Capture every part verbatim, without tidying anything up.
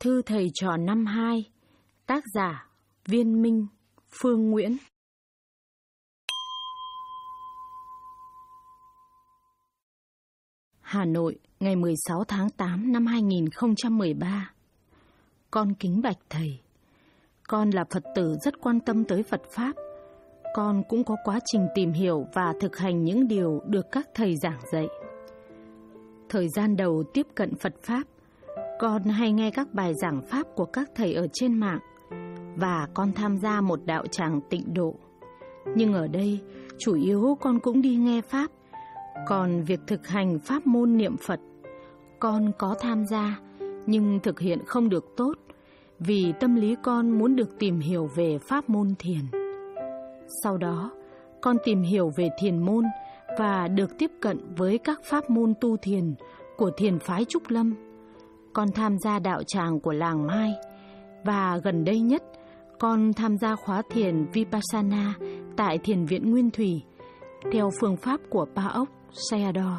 Thư thầy trò năm hai. Tác giả Viên Minh, Phương Nguyễn. Hà Nội, ngày mười sáu tháng tám năm hai nghìn không trăm mười ba. Con kính bạch thầy. Con là Phật tử rất quan tâm tới Phật Pháp. Con cũng có quá trình tìm hiểu và thực hành những điều được các thầy giảng dạy. Thời gian đầu tiếp cận Phật Pháp, con hay nghe các bài giảng Pháp của các thầy ở trên mạng, và con tham gia một đạo tràng tịnh độ. Nhưng ở đây, chủ yếu con cũng đi nghe Pháp. Còn việc thực hành pháp môn niệm Phật, con có tham gia, nhưng thực hiện không được tốt, vì tâm lý con muốn được tìm hiểu về pháp môn thiền. Sau đó, con tìm hiểu về thiền môn và được tiếp cận với các pháp môn tu thiền của thiền phái Trúc Lâm. Con tham gia đạo tràng của làng Mai, và gần đây nhất, con tham gia khóa thiền Vipassana tại Thiền viện Nguyên Thủy, theo phương pháp của Pa Auk Sayadaw.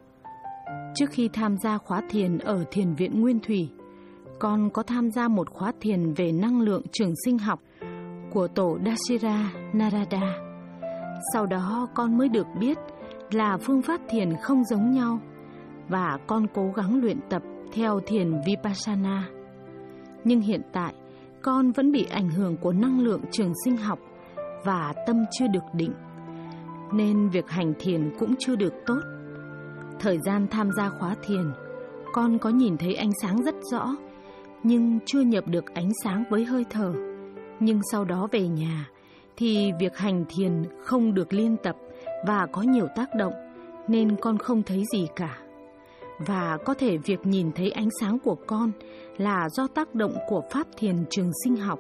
Trước khi tham gia khóa thiền ở Thiền viện Nguyên Thủy, con có tham gia một khóa thiền về năng lượng trường sinh học của tổ Dashira Narada. Sau đó con mới được biết là phương pháp thiền không giống nhau, và con cố gắng luyện tập theo thiền Vipassana. Nhưng hiện tại, con vẫn bị ảnh hưởng của năng lượng trường sinh học và tâm chưa được định, nên việc hành thiền cũng chưa được tốt. Thời gian tham gia khóa thiền, con có nhìn thấy ánh sáng rất rõ, nhưng chưa nhập được ánh sáng với hơi thở. Nhưng sau đó về nhà, thì việc hành thiền không được liên tập và có nhiều tác động, nên con không thấy gì cả. Và có thể việc nhìn thấy ánh sáng của con là do tác động của pháp thiền trường sinh học.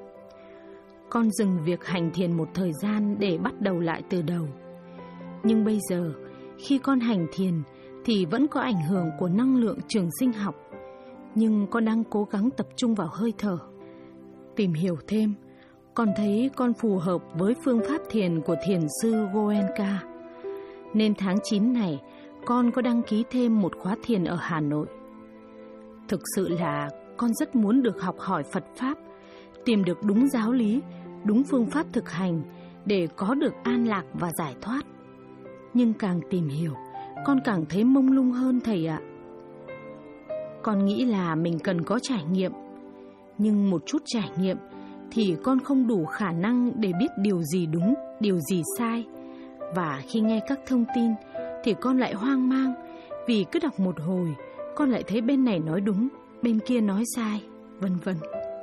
Con dừng việc hành thiền một thời gian để bắt đầu lại từ đầu. Nhưng bây giờ, khi con hành thiền thì vẫn có ảnh hưởng của năng lượng trường sinh học, nhưng con đang cố gắng tập trung vào hơi thở. Tìm hiểu thêm, con thấy con phù hợp với phương pháp thiền của thiền sư Goenka, nên tháng chín này con có đăng ký thêm một khóa thiền ở Hà Nội. Thực sự là con rất muốn được học hỏi Phật Pháp, tìm được đúng giáo lý, đúng phương pháp thực hành để có được an lạc và giải thoát. Nhưng càng tìm hiểu, con càng thấy mông lung hơn thầy ạ. Con nghĩ là mình cần có trải nghiệm, nhưng một chút trải nghiệm thì con không đủ khả năng để biết điều gì đúng, điều gì sai. Và khi nghe các thông tin thì con lại hoang mang, vì cứ đọc một hồi, con lại thấy bên này nói đúng, bên kia nói sai, vân vân.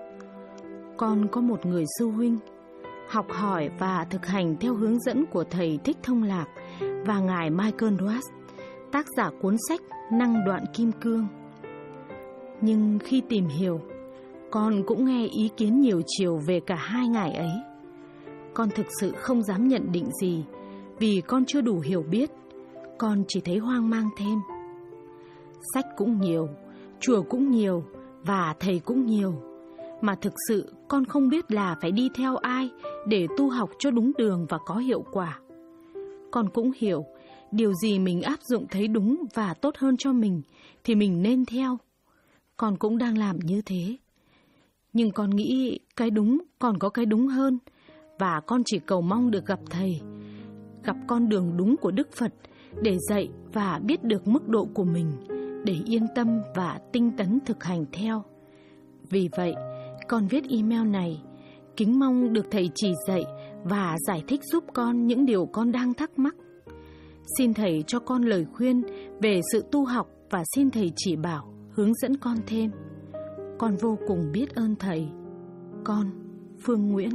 Con có một người sư huynh, học hỏi và thực hành theo hướng dẫn của thầy Thích Thông Lạc và ngài Michael Ross, tác giả cuốn sách Năng Đoạn Kim Cương. Nhưng khi tìm hiểu, con cũng nghe ý kiến nhiều chiều về cả hai ngài ấy. Con thực sự không dám nhận định gì, vì con chưa đủ hiểu biết. Con chỉ thấy hoang mang thêm. Sách cũng nhiều, chùa cũng nhiều, và thầy cũng nhiều, mà thực sự con không biết là phải đi theo ai để tu học cho đúng đường và có hiệu quả. Con cũng hiểu, điều gì mình áp dụng thấy đúng và tốt hơn cho mình thì mình nên theo. Con cũng đang làm như thế. Nhưng con nghĩ cái đúng còn có cái đúng hơn, và con chỉ cầu mong được gặp thầy, gặp con đường đúng của Đức Phật để dạy và biết được mức độ của mình, để yên tâm và tinh tấn thực hành theo. Vì vậy, con viết email này, kính mong được thầy chỉ dạy và giải thích giúp con những điều con đang thắc mắc. Xin thầy cho con lời khuyên về sự tu học và xin thầy chỉ bảo, hướng dẫn con thêm. Con vô cùng biết ơn thầy. Con, Phương Nguyễn.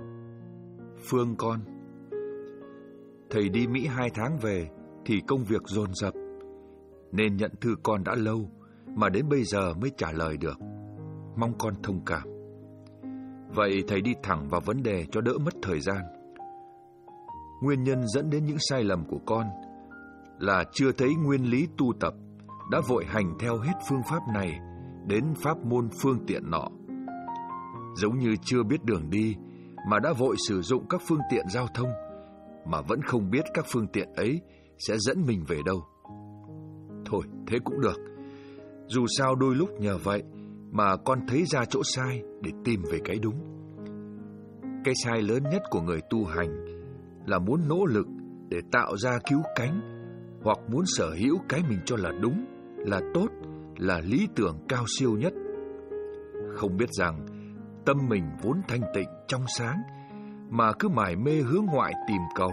Phương con, thầy đi Mỹ hai tháng về thì công việc dồn dập, nên nhận thư con đã lâu mà đến bây giờ mới trả lời được. Mong con thông cảm. Vậy thầy đi thẳng vào vấn đề cho đỡ mất thời gian. Nguyên nhân dẫn đến những sai lầm của con là chưa thấy nguyên lý tu tập, đã vội hành theo hết phương pháp này đến pháp môn phương tiện nọ. Giống như chưa biết đường đi mà đã vội sử dụng các phương tiện giao thông, mà vẫn không biết các phương tiện ấy sẽ dẫn mình về đâu. Thôi, thế cũng được. Dù sao đôi lúc nhờ vậy mà con thấy ra chỗ sai để tìm về cái đúng. Cái sai lớn nhất của người tu hành là muốn nỗ lực để tạo ra cứu cánh, hoặc muốn sở hữu cái mình cho là đúng, là tốt, là lý tưởng cao siêu nhất. Không biết rằng tâm mình vốn thanh tịnh trong sáng, mà cứ mải mê hướng ngoại tìm cầu.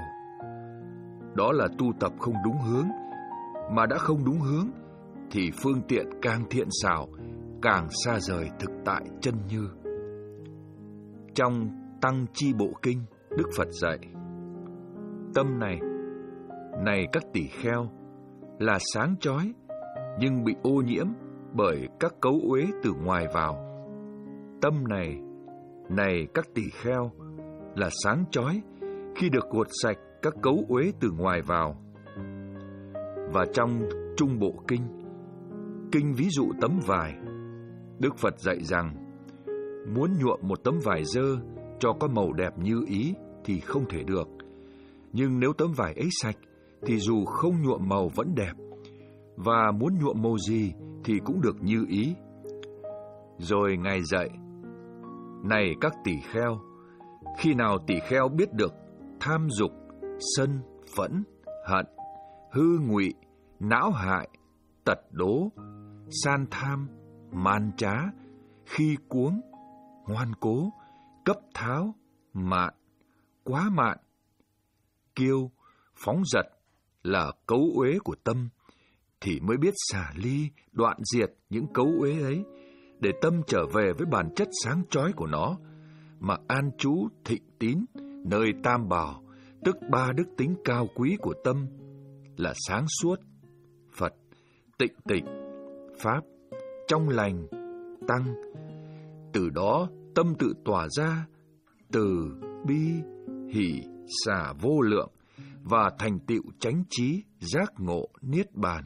Đó là tu tập không đúng hướng, mà đã không đúng hướng thì phương tiện càng thiện xảo, càng xa rời thực tại chân như. Trong Tăng Chi Bộ Kinh, Đức Phật dạy: tâm này, này các tỳ kheo, là sáng chói nhưng bị ô nhiễm bởi các cấu uế từ ngoài vào. Tâm này, này các tỳ kheo, là sáng chói khi được gột sạch các cấu uế từ ngoài vào. Và trong Trung Bộ Kinh, kinh ví dụ tấm vải, Đức Phật dạy rằng muốn nhuộm một tấm vải dơ cho có màu đẹp như ý thì không thể được. Nhưng nếu tấm vải ấy sạch thì dù không nhuộm màu vẫn đẹp, và muốn nhuộm màu gì thì cũng được như ý. Rồi Ngài dạy: này các tỳ kheo, khi nào tỳ kheo biết được tham dục, sân, phẫn, hận, hư ngụy, não hại, tật đố, san tham, man trá, khi cuống, ngoan cố, cấp tháo, mạn, quá mạn, kiêu, phóng dật là cấu uế của tâm, thì mới biết xả ly, đoạn diệt những cấu uế ấy, để tâm trở về với bản chất sáng chói của nó, mà an trú thịnh tín nơi tam bảo, tức ba đức tính cao quý của tâm là sáng suốt, Phật, tịnh tịnh, Pháp, trong lành, Tăng. Từ đó tâm tự tỏa ra từ bi, hỷ, xả vô lượng, và thành tựu chánh trí, giác ngộ, niết bàn.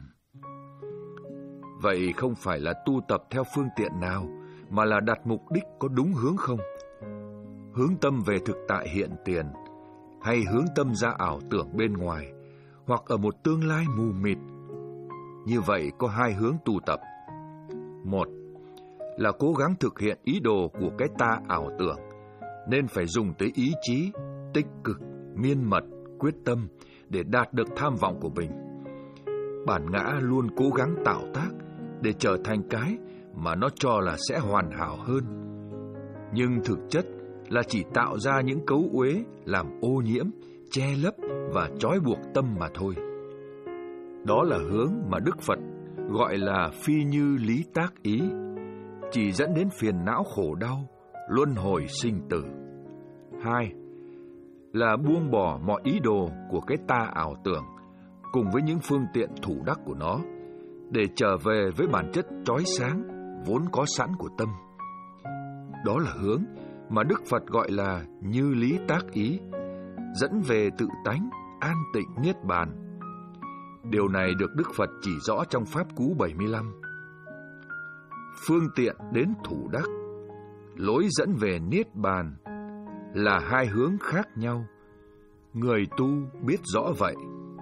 Vậy không phải là tu tập theo phương tiện nào, mà là đặt mục đích có đúng hướng không? Hướng tâm về thực tại hiện tiền, hay hướng tâm ra ảo tưởng bên ngoài, hoặc ở một tương lai mù mịt? Như vậy có hai hướng tu tập. Một là cố gắng thực hiện ý đồ của cái ta ảo tưởng, nên phải dùng tới ý chí, tích cực, miên mật, quyết tâm để đạt được tham vọng của mình. Bản ngã luôn cố gắng tạo tác để trở thành cái mà nó cho là sẽ hoàn hảo hơn, nhưng thực chất là chỉ tạo ra những cấu uế làm ô nhiễm, che lấp và trói buộc tâm mà thôi. Đó là hướng mà Đức Phật gọi là phi như lý tác ý, chỉ dẫn đến phiền não khổ đau, luân hồi sinh tử. Hai là buông bỏ mọi ý đồ của cái ta ảo tưởng cùng với những phương tiện thủ đắc của nó, để trở về với bản chất chói sáng vốn có sẵn của tâm. Đó là hướng mà Đức Phật gọi là như lý tác ý, dẫn về tự tánh, an tịnh, niết bàn. Điều này được Đức Phật chỉ rõ trong Pháp Cú bảy mươi lăm. Phương tiện đến thủ đắc, lối dẫn về niết bàn là hai hướng khác nhau. Người tu biết rõ vậy.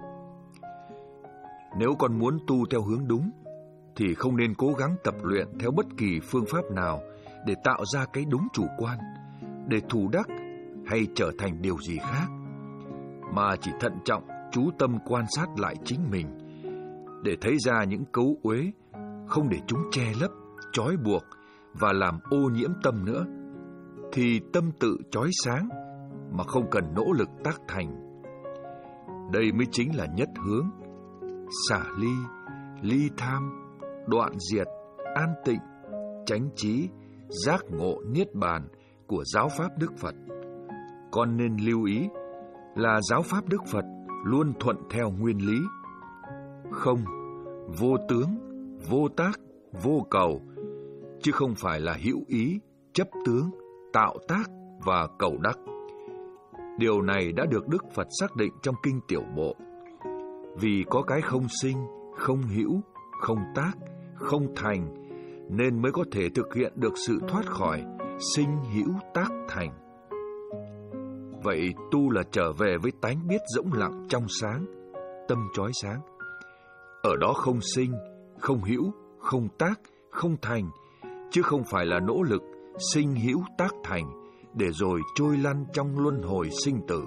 Nếu con muốn tu theo hướng đúng, thì không nên cố gắng tập luyện theo bất kỳ phương pháp nào để tạo ra cái đúng chủ quan, để thủ đắc hay trở thành điều gì khác, mà chỉ thận trọng chú tâm quan sát lại chính mình, để thấy ra những cấu uế, không để chúng che lấp, trói buộc và làm ô nhiễm tâm nữa, thì tâm tự chói sáng mà không cần nỗ lực tác thành. Đây mới chính là nhất hướng, xả ly, ly tham, đoạn diệt, an tịnh, chánh trí, giác ngộ, niết bàn của giáo pháp Đức Phật. Con nên lưu ý là giáo pháp Đức Phật luôn thuận theo nguyên lý. Không, vô tướng, vô tác, vô cầu, chứ không phải là hữu ý, chấp tướng, tạo tác và cầu đắc. Điều này đã được Đức Phật xác định trong Kinh Tiểu Bộ. Vì có cái không sinh, không hữu, không tác, không thành, nên mới có thể thực hiện được sự thoát khỏi sinh hữu tác thành. Vậy tu là trở về với tánh biết rỗng lặng trong sáng, tâm chói sáng. Ở đó không sinh, không hữu, không tác, không thành, chứ không phải là nỗ lực sinh hữu tác thành để rồi trôi lăn trong luân hồi sinh tử.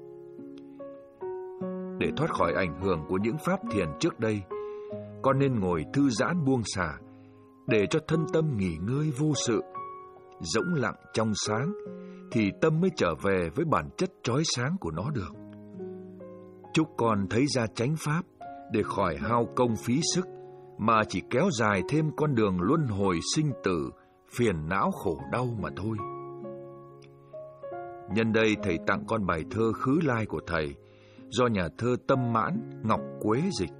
Để thoát khỏi ảnh hưởng của những pháp thiền trước đây, con nên ngồi thư giãn buông xả, để cho thân tâm nghỉ ngơi vô sự, rỗng lặng trong sáng, thì tâm mới trở về với bản chất chói sáng của nó được. Chúc con thấy ra chánh pháp để khỏi hao công phí sức, mà chỉ kéo dài thêm con đường luân hồi sinh tử, phiền não khổ đau mà thôi. Nhân đây thầy tặng con bài thơ Khứ Lai của thầy, do nhà thơ Tâm Mãn, Ngọc Quế dịch.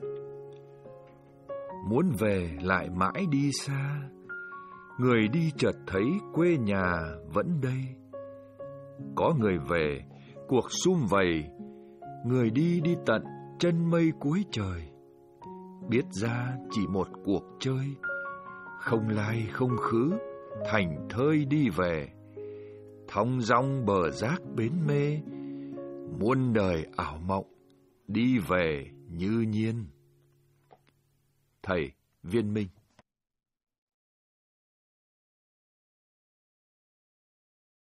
Muốn về lại mãi đi xa, người đi chợt thấy quê nhà vẫn đây. Có người về, cuộc sum vầy, người đi đi tận chân mây cuối trời. Biết ra chỉ một cuộc chơi, không lai không khứ, thành thơi đi về. Thong dong bờ rác bến mê, muôn đời ảo mộng, đi về như nhiên. Thầy Viên Minh.